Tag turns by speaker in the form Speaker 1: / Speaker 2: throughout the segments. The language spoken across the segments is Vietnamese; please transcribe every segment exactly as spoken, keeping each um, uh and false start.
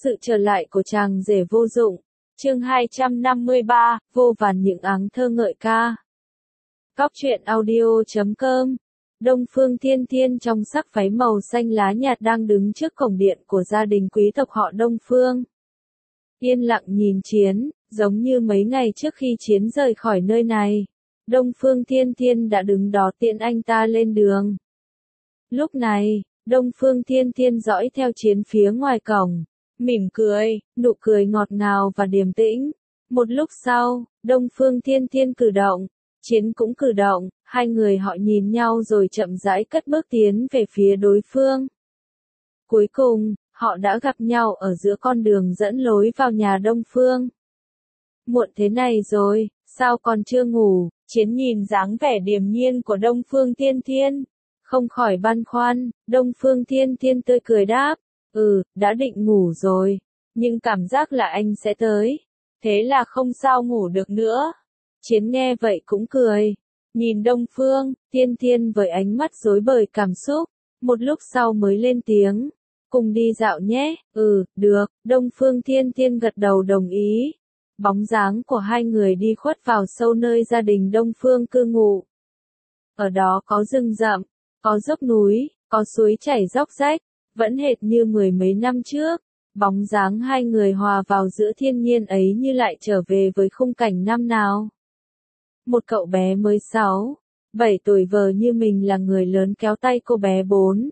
Speaker 1: sự trở lại của chàng rể vô dụng. Chương hai trăm năm mươi ba, vô vàn những áng thơ ngợi ca. Góc truyện audio chấm com. Đông Phương Thiên Thiên trong sắc váy màu xanh lá nhạt đang đứng trước cổng điện của gia đình quý tộc họ Đông Phương. Yên lặng nhìn Chiến, giống như mấy ngày trước khi Chiến rời khỏi nơi này. Đông Phương Thiên Thiên đã đứng đó tiễn anh ta lên đường. Lúc này, Đông Phương Thiên Thiên dõi theo Chiến phía ngoài cổng, mỉm cười, nụ cười ngọt ngào và điềm tĩnh. Một lúc sau, Đông Phương Thiên Thiên cử động, Chiến cũng cử động, hai người họ nhìn nhau rồi chậm rãi cất bước tiến về phía đối phương. Cuối cùng, họ đã gặp nhau ở giữa con đường dẫn lối vào nhà Đông Phương. Muộn thế này rồi, sao còn chưa ngủ? Chiến nhìn dáng vẻ điềm nhiên của Đông Phương Thiên Thiên, không khỏi băn khoăn. Đông Phương Thiên Thiên tươi cười đáp, ừ, đã định ngủ rồi, nhưng cảm giác là anh sẽ tới, thế là không sao ngủ được nữa. Chiến nghe vậy cũng cười, nhìn Đông Phương Thiên Thiên với ánh mắt rối bời cảm xúc, một lúc sau mới lên tiếng, cùng đi dạo nhé. Ừ, được. Đông Phương Thiên Thiên gật đầu đồng ý. Bóng dáng của hai người đi khuất vào sâu nơi gia đình Đông Phương cư ngụ. Ở đó có rừng rậm, có dốc núi, có suối chảy róc rách, vẫn hệt như mười mấy năm trước. Bóng dáng hai người hòa vào giữa thiên nhiên ấy như lại trở về với khung cảnh năm nào. Một cậu bé mới sáu, bảy tuổi vờ như mình là người lớn kéo tay cô bé bốn,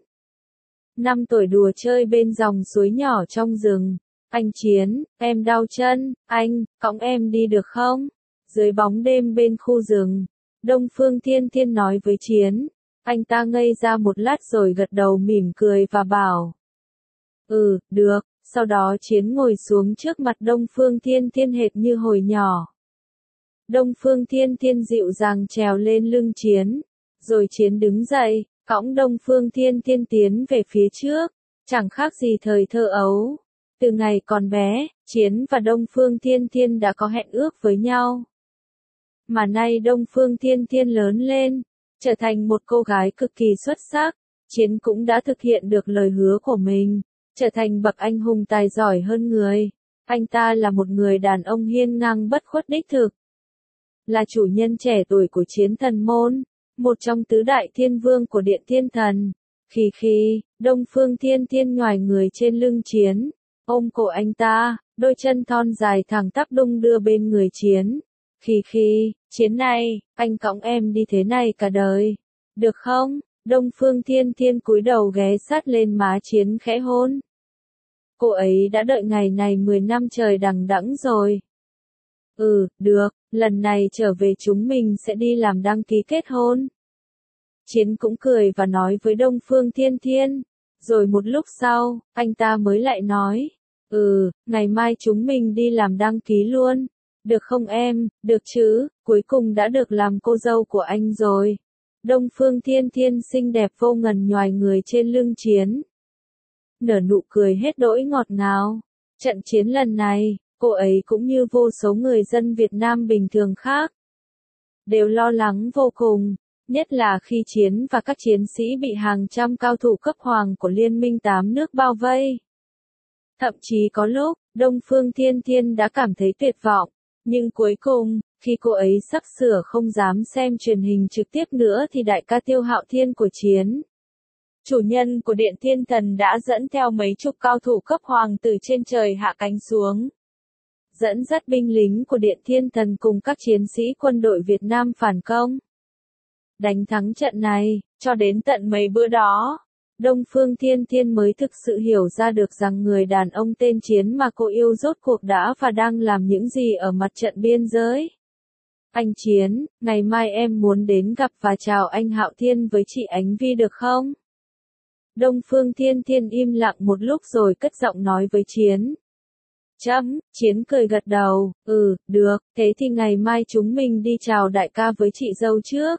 Speaker 1: năm tuổi đùa chơi bên dòng suối nhỏ trong rừng. Anh Chiến, em đau chân, anh, cõng em đi được không? Dưới bóng đêm bên khu rừng, Đông Phương Thiên Thiên nói với Chiến. Anh ta ngây ra một lát rồi gật đầu mỉm cười và bảo. Ừ, được. Sau đó Chiến ngồi xuống trước mặt Đông Phương Thiên Thiên hệt như hồi nhỏ. Đông Phương Thiên Thiên dịu dàng trèo lên lưng Chiến. Rồi Chiến đứng dậy, cõng Đông Phương Thiên Thiên tiến về phía trước. Chẳng khác gì thời thơ ấu. Từ ngày còn bé, Chiến và Đông Phương Thiên Thiên đã có hẹn ước với nhau. Mà nay Đông Phương Thiên Thiên lớn lên, trở thành một cô gái cực kỳ xuất sắc, Chiến cũng đã thực hiện được lời hứa của mình, trở thành bậc anh hùng tài giỏi hơn người. Anh ta là một người đàn ông hiên ngang bất khuất đích thực. Là chủ nhân trẻ tuổi của Chiến Thần Môn, một trong tứ đại thiên vương của Điện Thiên Thần. Khi khi, Đông Phương Thiên Thiên nhoài người trên lưng Chiến, ôm cổ anh ta, đôi chân thon dài thẳng tắp đung đưa bên người Chiến. Khi khi, Chiến này, anh cõng em đi thế này cả đời, được không? Đông Phương Thiên Thiên cúi đầu ghé sát lên má Chiến khẽ hôn. Cô ấy đã đợi ngày này mười năm trời đằng đẵng rồi. Ừ, được, lần này trở về chúng mình sẽ đi làm đăng ký kết hôn. Chiến cũng cười và nói với Đông Phương Thiên Thiên. Rồi một lúc sau, anh ta mới lại nói. Ừ, ngày mai chúng mình đi làm đăng ký luôn. Được không em? Được chứ, cuối cùng đã được làm cô dâu của anh rồi. Đông Phương Thiên Thiên xinh đẹp vô ngần nhoài người trên lưng Chiến. Nở nụ cười hết đỗi ngọt ngào. Trận chiến lần này, cô ấy cũng như vô số người dân Việt Nam bình thường khác, đều lo lắng vô cùng, nhất là khi Chiến và các chiến sĩ bị hàng trăm cao thủ cấp hoàng của Liên minh tám nước bao vây. Thậm chí có lúc, Đông Phương Thiên Thiên đã cảm thấy tuyệt vọng, nhưng cuối cùng, khi cô ấy sắp sửa không dám xem truyền hình trực tiếp nữa thì đại ca Tiêu Hạo Thiên của Chiến, chủ nhân của Điện Thiên Thần đã dẫn theo mấy chục cao thủ cấp hoàng từ trên trời hạ cánh xuống. Dẫn dắt binh lính của Điện Thiên Thần cùng các chiến sĩ quân đội Việt Nam phản công. Đánh thắng trận này, cho đến tận mấy bữa đó, Đông Phương Thiên Thiên mới thực sự hiểu ra được rằng người đàn ông tên Chiến mà cô yêu rốt cuộc đã và đang làm những gì ở mặt trận biên giới. Anh Chiến, ngày mai em muốn đến gặp và chào anh Hạo Thiên với chị Ánh Vi được không? Đông Phương Thiên Thiên im lặng một lúc rồi cất giọng nói với Chiến. Chấm, Chiến cười gật đầu, ừ, được, thế thì ngày mai chúng mình đi chào đại ca với chị dâu trước.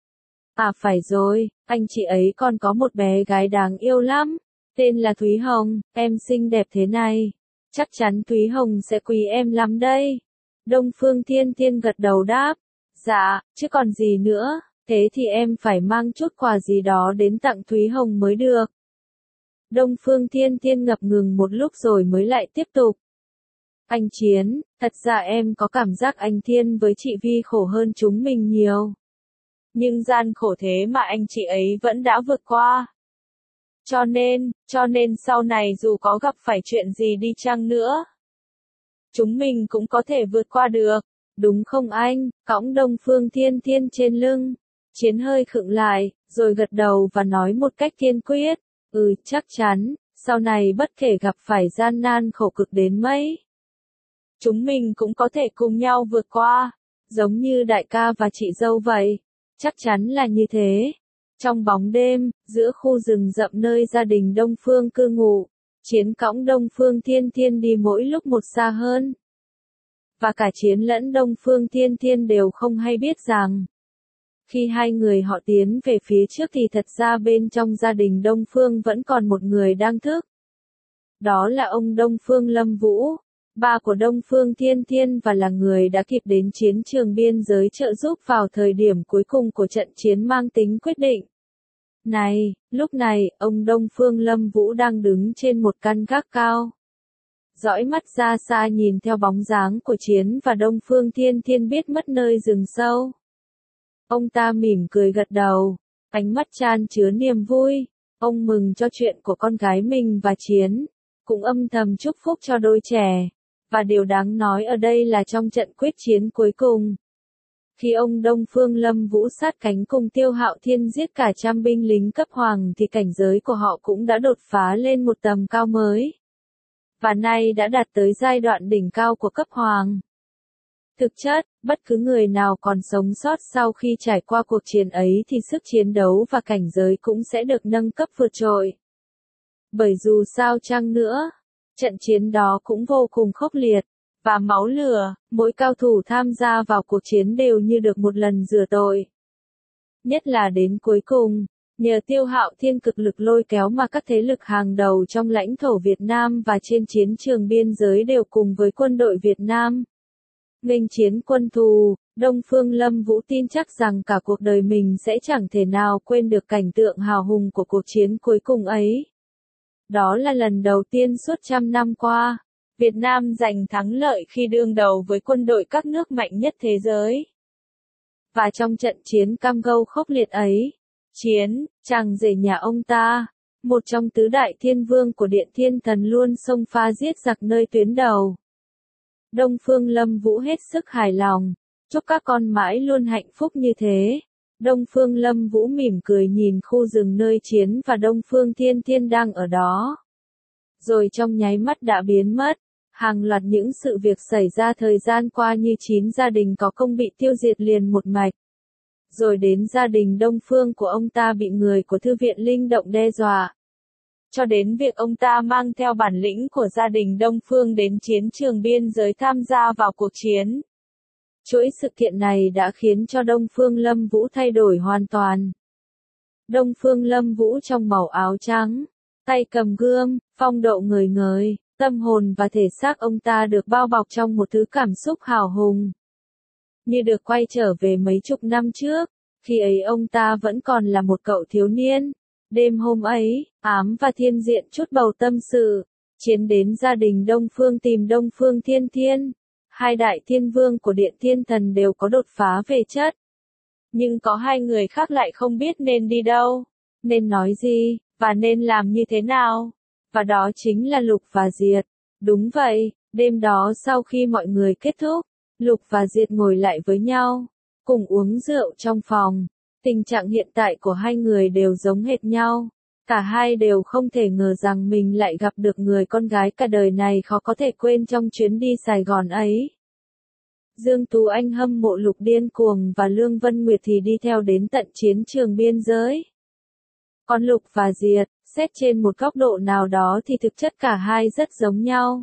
Speaker 1: À phải rồi, anh chị ấy còn có một bé gái đáng yêu lắm, tên là Thúy Hồng, em xinh đẹp thế này, chắc chắn Thúy Hồng sẽ quý em lắm đây. Đông Phương Thiên Thiên gật đầu đáp, dạ, chứ còn gì nữa, thế thì em phải mang chút quà gì đó đến tặng Thúy Hồng mới được. Đông Phương Thiên Thiên ngập ngừng một lúc rồi mới lại tiếp tục. Anh Chiến, thật ra em có cảm giác anh Thiên với chị Vi khổ hơn chúng mình nhiều. Nhưng gian khổ thế mà anh chị ấy vẫn đã vượt qua. Cho nên, cho nên sau này dù có gặp phải chuyện gì đi chăng nữa, chúng mình cũng có thể vượt qua được, đúng không anh? Cõng Đông Phương Thiên Thiên trên lưng. Chiến hơi khựng lại, rồi gật đầu và nói một cách kiên quyết, ừ chắc chắn, sau này bất kể gặp phải gian nan khổ cực đến mấy, chúng mình cũng có thể cùng nhau vượt qua, giống như đại ca và chị dâu vậy, chắc chắn là như thế. Trong bóng đêm, giữa khu rừng rậm nơi gia đình Đông Phương cư ngụ, Chiến cõng Đông Phương Thiên Thiên đi mỗi lúc một xa hơn. Và cả Chiến lẫn Đông Phương Thiên Thiên đều không hay biết rằng, khi hai người họ tiến về phía trước thì thật ra bên trong gia đình Đông Phương vẫn còn một người đang thức. Đó là ông Đông Phương Lâm Vũ, ba của Đông Phương Thiên Thiên và là người đã kịp đến chiến trường biên giới trợ giúp vào thời điểm cuối cùng của trận chiến mang tính quyết định. Này, lúc này, ông Đông Phương Lâm Vũ đang đứng trên một căn gác cao. Dõi mắt ra xa nhìn theo bóng dáng của Chiến và Đông Phương Thiên Thiên biết mất nơi rừng sâu. Ông ta mỉm cười gật đầu, ánh mắt chan chứa niềm vui. Ông mừng cho chuyện của con gái mình và Chiến, cũng âm thầm chúc phúc cho đôi trẻ. Và điều đáng nói ở đây là trong trận quyết chiến cuối cùng, khi ông Đông Phương Lâm Vũ sát cánh cùng Tiêu Hạo Thiên giết cả trăm binh lính cấp hoàng thì cảnh giới của họ cũng đã đột phá lên một tầm cao mới. Và nay đã đạt tới giai đoạn đỉnh cao của cấp hoàng. Thực chất, bất cứ người nào còn sống sót sau khi trải qua cuộc chiến ấy thì sức chiến đấu và cảnh giới cũng sẽ được nâng cấp vượt trội. Bởi dù sao chăng nữa, trận chiến đó cũng vô cùng khốc liệt, và máu lửa, mỗi cao thủ tham gia vào cuộc chiến đều như được một lần rửa tội. Nhất là đến cuối cùng, nhờ Tiêu Hạo Thiên cực lực lôi kéo mà các thế lực hàng đầu trong lãnh thổ Việt Nam và trên chiến trường biên giới đều cùng với quân đội Việt Nam nghênh chiến quân thù. Đông Phương Lâm Vũ tin chắc rằng cả cuộc đời mình sẽ chẳng thể nào quên được cảnh tượng hào hùng của cuộc chiến cuối cùng ấy. Đó là lần đầu tiên suốt trăm năm qua, Việt Nam giành thắng lợi khi đương đầu với quân đội các nước mạnh nhất thế giới. Và trong trận chiến cam go khốc liệt ấy, Chiến, chàng rể nhà ông ta, một trong tứ đại thiên vương của Điện Thiên Thần luôn xông pha giết giặc nơi tuyến đầu. Đông Phương Lâm Vũ hết sức hài lòng, chúc các con mãi luôn hạnh phúc như thế. Đông Phương Lâm Vũ mỉm cười nhìn khu rừng nơi Chiến và Đông Phương Thiên Thiên đang ở đó. Rồi trong nháy mắt đã biến mất, hàng loạt những sự việc xảy ra thời gian qua như chín gia đình có công bị tiêu diệt liền một mạch. Rồi đến gia đình Đông Phương của ông ta bị người của Thư viện Linh Động đe dọa. Cho đến việc ông ta mang theo bản lĩnh của gia đình Đông Phương đến chiến trường biên giới tham gia vào cuộc chiến. Chuỗi sự kiện này đã khiến cho Đông Phương Lâm Vũ thay đổi hoàn toàn. Đông Phương Lâm Vũ trong màu áo trắng, tay cầm gươm, phong độ ngời ngời, tâm hồn và thể xác ông ta được bao bọc trong một thứ cảm xúc hào hùng. Như được quay trở về mấy chục năm trước, khi ấy ông ta vẫn còn là một cậu thiếu niên. Đêm hôm ấy, Ám và Thiên Diện chút bầu tâm sự, Chiến đến gia đình Đông Phương tìm Đông Phương Thiên Thiên. Hai đại thiên vương của Điện Thiên Thần đều có đột phá về chất. Nhưng có hai người khác lại không biết nên đi đâu, nên nói gì, và nên làm như thế nào. Và đó chính là Lục và Diệt. Đúng vậy, đêm đó sau khi mọi người kết thúc, Lục và Diệt ngồi lại với nhau, cùng uống rượu trong phòng. Tình trạng hiện tại của hai người đều giống hệt nhau. Cả hai đều không thể ngờ rằng mình lại gặp được người con gái cả đời này khó có thể quên trong chuyến đi Sài Gòn ấy. Dương Tú Anh hâm mộ Lục điên cuồng và Lương Vân Nguyệt thì đi theo đến tận chiến trường biên giới. Còn Lục và Diệt, xét trên một góc độ nào đó thì thực chất cả hai rất giống nhau.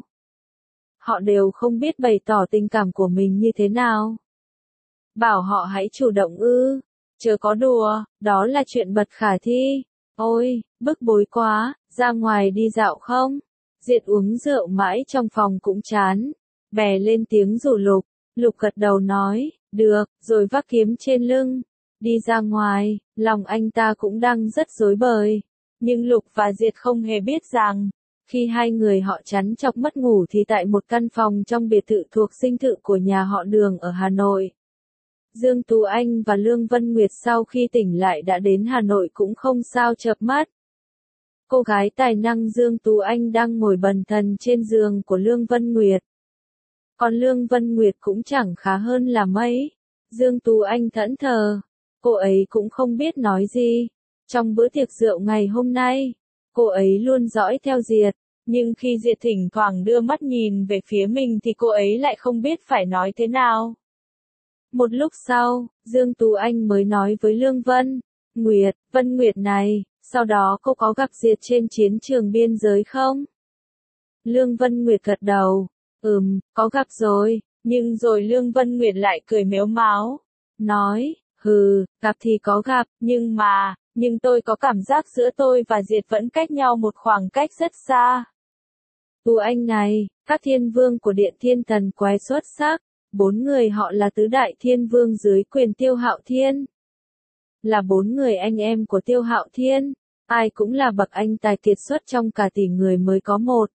Speaker 1: Họ đều không biết bày tỏ tình cảm của mình như thế nào. Bảo họ hãy chủ động ư, chớ có đùa, đó là chuyện bật khả thi. Ôi, bức bối quá, ra ngoài đi dạo không? Diệt uống rượu mãi trong phòng cũng chán. Bè lên tiếng rủ Lục. Lục gật đầu nói, được, rồi vác kiếm trên lưng. Đi ra ngoài, lòng anh ta cũng đang rất rối bời. Nhưng Lục và Diệt không hề biết rằng, khi hai người họ chắn chọc mất ngủ thì tại một căn phòng trong biệt thự thuộc dinh thự của nhà họ Đường ở Hà Nội. Dương Tú Anh và Lương Vân Nguyệt sau khi tỉnh lại đã đến Hà Nội cũng không sao chợp mắt. Cô gái tài năng Dương Tú Anh đang ngồi bần thần trên giường của Lương Vân Nguyệt. Còn Lương Vân Nguyệt cũng chẳng khá hơn là mấy. Dương Tú Anh thẫn thờ. Cô ấy cũng không biết nói gì. Trong bữa tiệc rượu ngày hôm nay, cô ấy luôn dõi theo Diệt. Nhưng khi Diệt thỉnh thoảng đưa mắt nhìn về phía mình thì cô ấy lại không biết phải nói thế nào. Một lúc sau, Dương Tú Anh mới nói với Lương Vân Nguyệt, Vân Nguyệt này, sau đó cô có gặp Diệt trên chiến trường biên giới không? Lương Vân Nguyệt gật đầu, ừm, có gặp rồi, nhưng rồi Lương Vân Nguyệt lại cười mếu máo, nói, hừ, gặp thì có gặp, nhưng mà, nhưng tôi có cảm giác giữa tôi và Diệt vẫn cách nhau một khoảng cách rất xa. Tú Anh này, các thiên vương của Điện Thiên Thần quái xuất sắc. Bốn người họ là tứ đại thiên vương dưới quyền Tiêu Hạo Thiên. Là bốn người anh em của Tiêu Hạo Thiên. Ai cũng là bậc anh tài kiệt xuất trong cả tỷ người mới có một.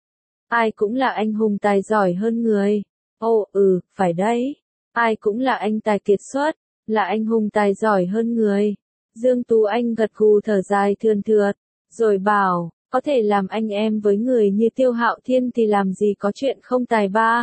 Speaker 1: Ai cũng là anh hùng tài giỏi hơn người. Ồ ừ, phải đấy. Ai cũng là anh tài kiệt xuất, là anh hùng tài giỏi hơn người. Dương Tú Anh gật gù thở dài thườn thượt, rồi bảo, có thể làm anh em với người như Tiêu Hạo Thiên thì làm gì có chuyện không tài ba.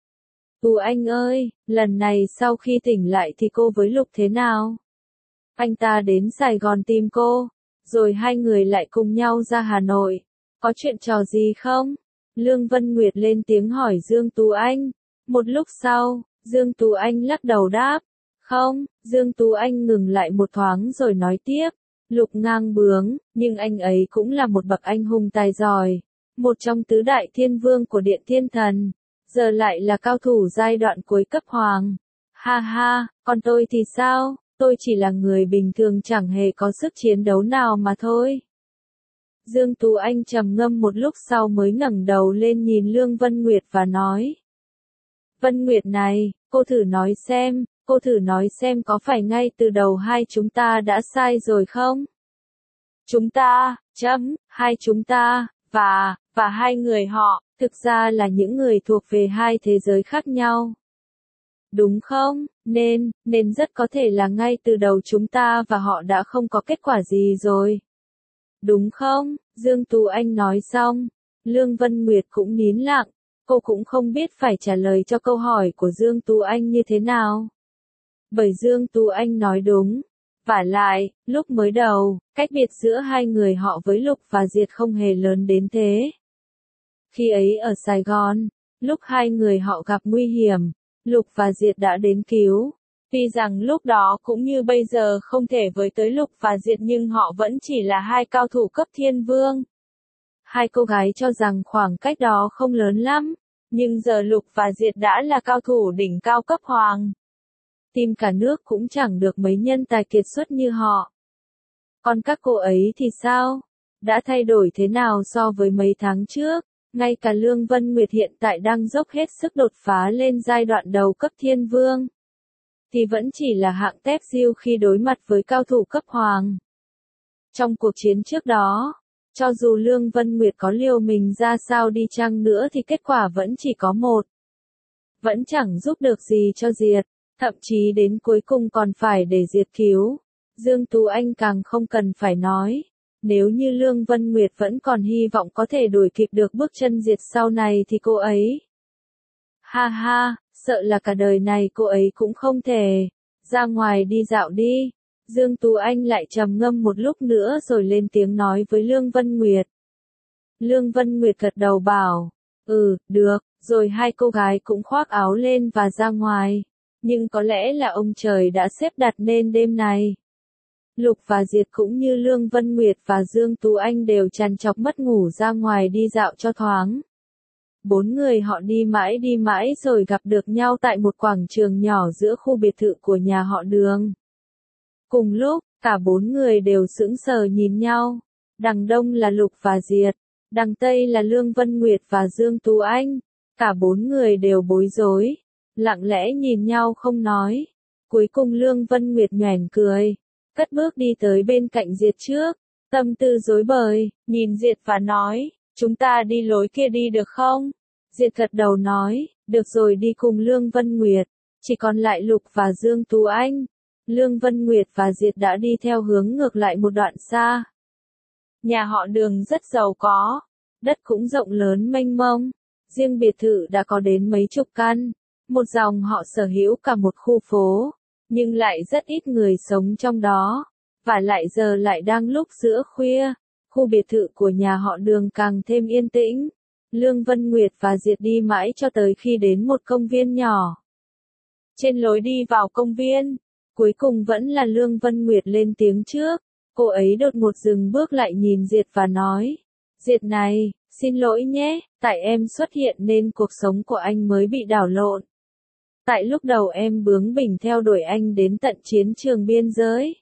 Speaker 1: Tú Anh ơi, lần này sau khi tỉnh lại thì cô với Lục thế nào? Anh ta đến Sài Gòn tìm cô, rồi hai người lại cùng nhau ra Hà Nội. Có chuyện trò gì không? Lương Vân Nguyệt lên tiếng hỏi Dương Tú Anh. Một lúc sau, Dương Tú Anh lắc đầu đáp. Không, Dương Tú Anh ngừng lại một thoáng rồi nói tiếp. Lục ngang bướng, nhưng anh ấy cũng là một bậc anh hùng tài giỏi. Một trong tứ đại thiên vương của Điện Thiên Thần. Giờ lại là cao thủ giai đoạn cuối cấp hoàng. Ha ha, còn tôi thì sao? Tôi chỉ là người bình thường chẳng hề có sức chiến đấu nào mà thôi. Dương Tú Anh trầm ngâm một lúc sau mới ngẩng đầu lên nhìn Lương Vân Nguyệt và nói. Vân Nguyệt này, cô thử nói xem, cô thử nói xem có phải ngay từ đầu hai chúng ta đã sai rồi không? Chúng ta, chấm, hai chúng ta, và, và hai người họ, thực ra là những người thuộc về hai thế giới khác nhau. Đúng không? Nên, nên rất có thể là ngay từ đầu chúng ta và họ đã không có kết quả gì rồi. Đúng không? Dương Tú Anh nói xong. Lương Vân Nguyệt cũng nín lặng. Cô cũng không biết phải trả lời cho câu hỏi của Dương Tú Anh như thế nào. Bởi Dương Tú Anh nói đúng. Vả lại, lúc mới đầu, cách biệt giữa hai người họ với Lục và Diệt không hề lớn đến thế. Khi ấy ở Sài Gòn, lúc hai người họ gặp nguy hiểm, Lục và Diệt đã đến cứu. Tuy rằng lúc đó cũng như bây giờ không thể với tới Lục và Diệt nhưng họ vẫn chỉ là hai cao thủ cấp thiên vương. Hai cô gái cho rằng khoảng cách đó không lớn lắm, nhưng giờ Lục và Diệt đã là cao thủ đỉnh cao cấp hoàng. Tìm cả nước cũng chẳng được mấy nhân tài kiệt xuất như họ. Còn các cô ấy thì sao? Đã thay đổi thế nào so với mấy tháng trước? Ngay cả Lương Vân Nguyệt hiện tại đang dốc hết sức đột phá lên giai đoạn đầu cấp thiên vương. Thì vẫn chỉ là hạng tép diêu khi đối mặt với cao thủ cấp hoàng. Trong cuộc chiến trước đó, cho dù Lương Vân Nguyệt có liều mình ra sao đi chăng nữa thì kết quả vẫn chỉ có một. Vẫn chẳng giúp được gì cho Diệt, thậm chí đến cuối cùng còn phải để Diệt cứu. Dương Tú Anh càng không cần phải nói. Nếu như Lương Vân Nguyệt vẫn còn hy vọng có thể đuổi kịp được bước chân Diệt sau này thì cô ấy. Ha ha, sợ là cả đời này cô ấy cũng không thể. Ra ngoài đi dạo đi. Dương Tú Anh lại trầm ngâm một lúc nữa rồi lên tiếng nói với Lương Vân Nguyệt. Lương Vân Nguyệt gật đầu bảo. Ừ, được, rồi hai cô gái cũng khoác áo lên và ra ngoài. Nhưng có lẽ là ông trời đã xếp đặt nên đêm này. Lục và Diệt cũng như Lương Vân Nguyệt và Dương Tú Anh đều trằn trọc mất ngủ ra ngoài đi dạo cho thoáng. Bốn người họ đi mãi đi mãi rồi gặp được nhau tại một quảng trường nhỏ giữa khu biệt thự của nhà họ Đường. Cùng lúc, cả bốn người đều sững sờ nhìn nhau. Đằng đông là Lục và Diệt, đằng tây là Lương Vân Nguyệt và Dương Tú Anh. Cả bốn người đều bối rối, lặng lẽ nhìn nhau không nói. Cuối cùng Lương Vân Nguyệt nhoẻn cười, cất bước đi tới bên cạnh Diệt trước. Tâm tư rối bời, nhìn Diệt và nói, chúng ta đi lối kia đi được không? Diệt gật đầu nói, được rồi, đi cùng Lương Vân Nguyệt, chỉ còn lại Lục và Dương Tú Anh. Lương Vân Nguyệt và Diệt đã đi theo hướng ngược lại một đoạn xa. Nhà họ Đường rất giàu có, đất cũng rộng lớn mênh mông, riêng biệt thự đã có đến mấy chục căn, một dòng họ sở hữu cả một khu phố, nhưng lại rất ít người sống trong đó, và lại giờ lại đang lúc giữa khuya, khu biệt thự của nhà họ Đường càng thêm yên tĩnh. Lương Vân Nguyệt và Diệt đi mãi cho tới khi đến một công viên nhỏ. Trên lối đi vào công viên, cuối cùng vẫn là Lương Vân Nguyệt lên tiếng trước, cô ấy đột ngột dừng bước lại nhìn Diệt và nói, Diệt này, xin lỗi nhé, tại em xuất hiện nên cuộc sống của anh mới bị đảo lộn. Tại lúc đầu em bướng bỉnh theo đuổi anh đến tận chiến trường biên giới.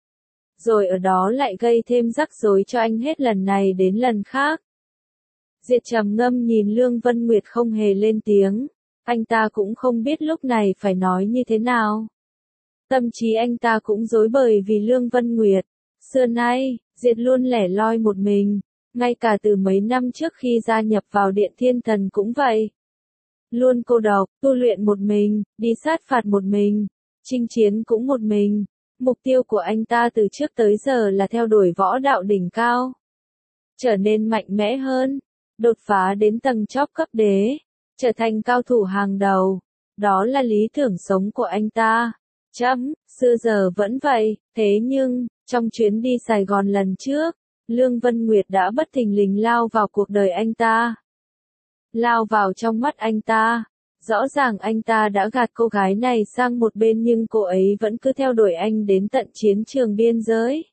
Speaker 1: Rồi ở đó lại gây thêm rắc rối cho anh hết lần này đến lần khác. Diệt trầm ngâm nhìn Lương Vân Nguyệt không hề lên tiếng, anh ta cũng không biết lúc này phải nói như thế nào. Tâm trí anh ta cũng rối bời vì Lương Vân Nguyệt. Xưa nay, Diệt luôn lẻ loi một mình, ngay cả từ mấy năm trước khi gia nhập vào Điện Thiên Thần cũng vậy. Luôn cô độc, tu luyện một mình, đi sát phạt một mình, chinh chiến cũng một mình. Mục tiêu của anh ta từ trước tới giờ là theo đuổi võ đạo đỉnh cao, trở nên mạnh mẽ hơn, đột phá đến tầng chóp cấp đế, trở thành cao thủ hàng đầu. Đó là lý tưởng sống của anh ta. Chấm, xưa giờ vẫn vậy, thế nhưng, trong chuyến đi Sài Gòn lần trước, Lương Vân Nguyệt đã bất thình lình lao vào cuộc đời anh ta. Lao vào trong mắt anh ta. Rõ ràng anh ta đã gạt cô gái này sang một bên nhưng cô ấy vẫn cứ theo đuổi anh đến tận chiến trường biên giới.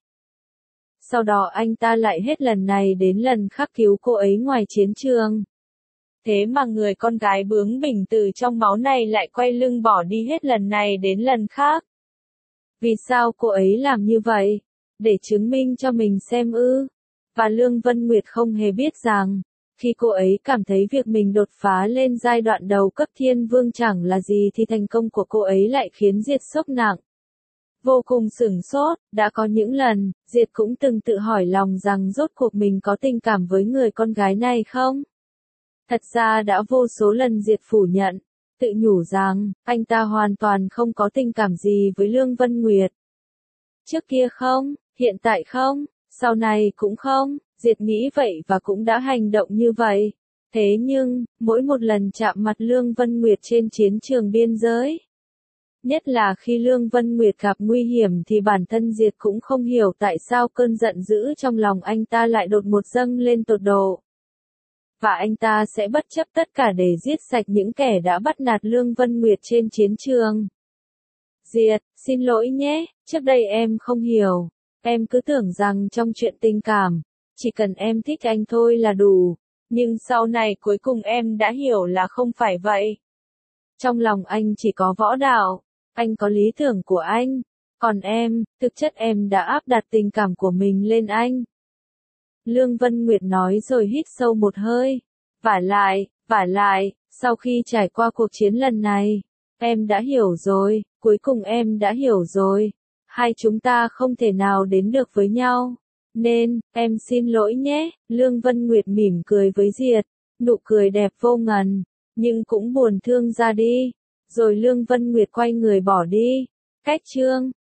Speaker 1: Sau đó anh ta lại hết lần này đến lần khác cứu cô ấy ngoài chiến trường. Thế mà người con gái bướng bỉnh từ trong máu này lại quay lưng bỏ đi hết lần này đến lần khác. Vì sao cô ấy làm như vậy? Để chứng minh cho mình xem ư? Và Lương Vân Nguyệt không hề biết rằng, khi cô ấy cảm thấy việc mình đột phá lên giai đoạn đầu cấp thiên vương chẳng là gì thì thành công của cô ấy lại khiến Diệt sốc nặng. Vô cùng sửng sốt, đã có những lần, Diệt cũng từng tự hỏi lòng rằng rốt cuộc mình có tình cảm với người con gái này không? Thật ra đã vô số lần Diệt phủ nhận, tự nhủ rằng, anh ta hoàn toàn không có tình cảm gì với Lương Vân Nguyệt. Trước kia không, hiện tại không, sau này cũng không, Diệt nghĩ vậy và cũng đã hành động như vậy. Thế nhưng, mỗi một lần chạm mặt Lương Vân Nguyệt trên chiến trường biên giới, nhất là khi Lương Vân Nguyệt gặp nguy hiểm thì bản thân Diệt cũng không hiểu tại sao cơn giận dữ trong lòng anh ta lại đột ngột dâng lên tột độ. Và anh ta sẽ bất chấp tất cả để giết sạch những kẻ đã bắt nạt Lương Vân Nguyệt trên chiến trường. Diệt, xin lỗi nhé, trước đây em không hiểu. Em cứ tưởng rằng trong chuyện tình cảm, chỉ cần em thích anh thôi là đủ. Nhưng sau này cuối cùng em đã hiểu là không phải vậy. Trong lòng anh chỉ có võ đạo, anh có lý tưởng của anh. Còn em, thực chất em đã áp đặt tình cảm của mình lên anh. Lương Vân Nguyệt nói rồi hít sâu một hơi. Vả lại, vả lại, sau khi trải qua cuộc chiến lần này, em đã hiểu rồi, cuối cùng em đã hiểu rồi. Hai chúng ta không thể nào đến được với nhau. Nên, em xin lỗi nhé. Lương Vân Nguyệt mỉm cười với Diệt, nụ cười đẹp vô ngần, nhưng cũng buồn thương ra đi. Rồi Lương Vân Nguyệt quay người bỏ đi. Cách chương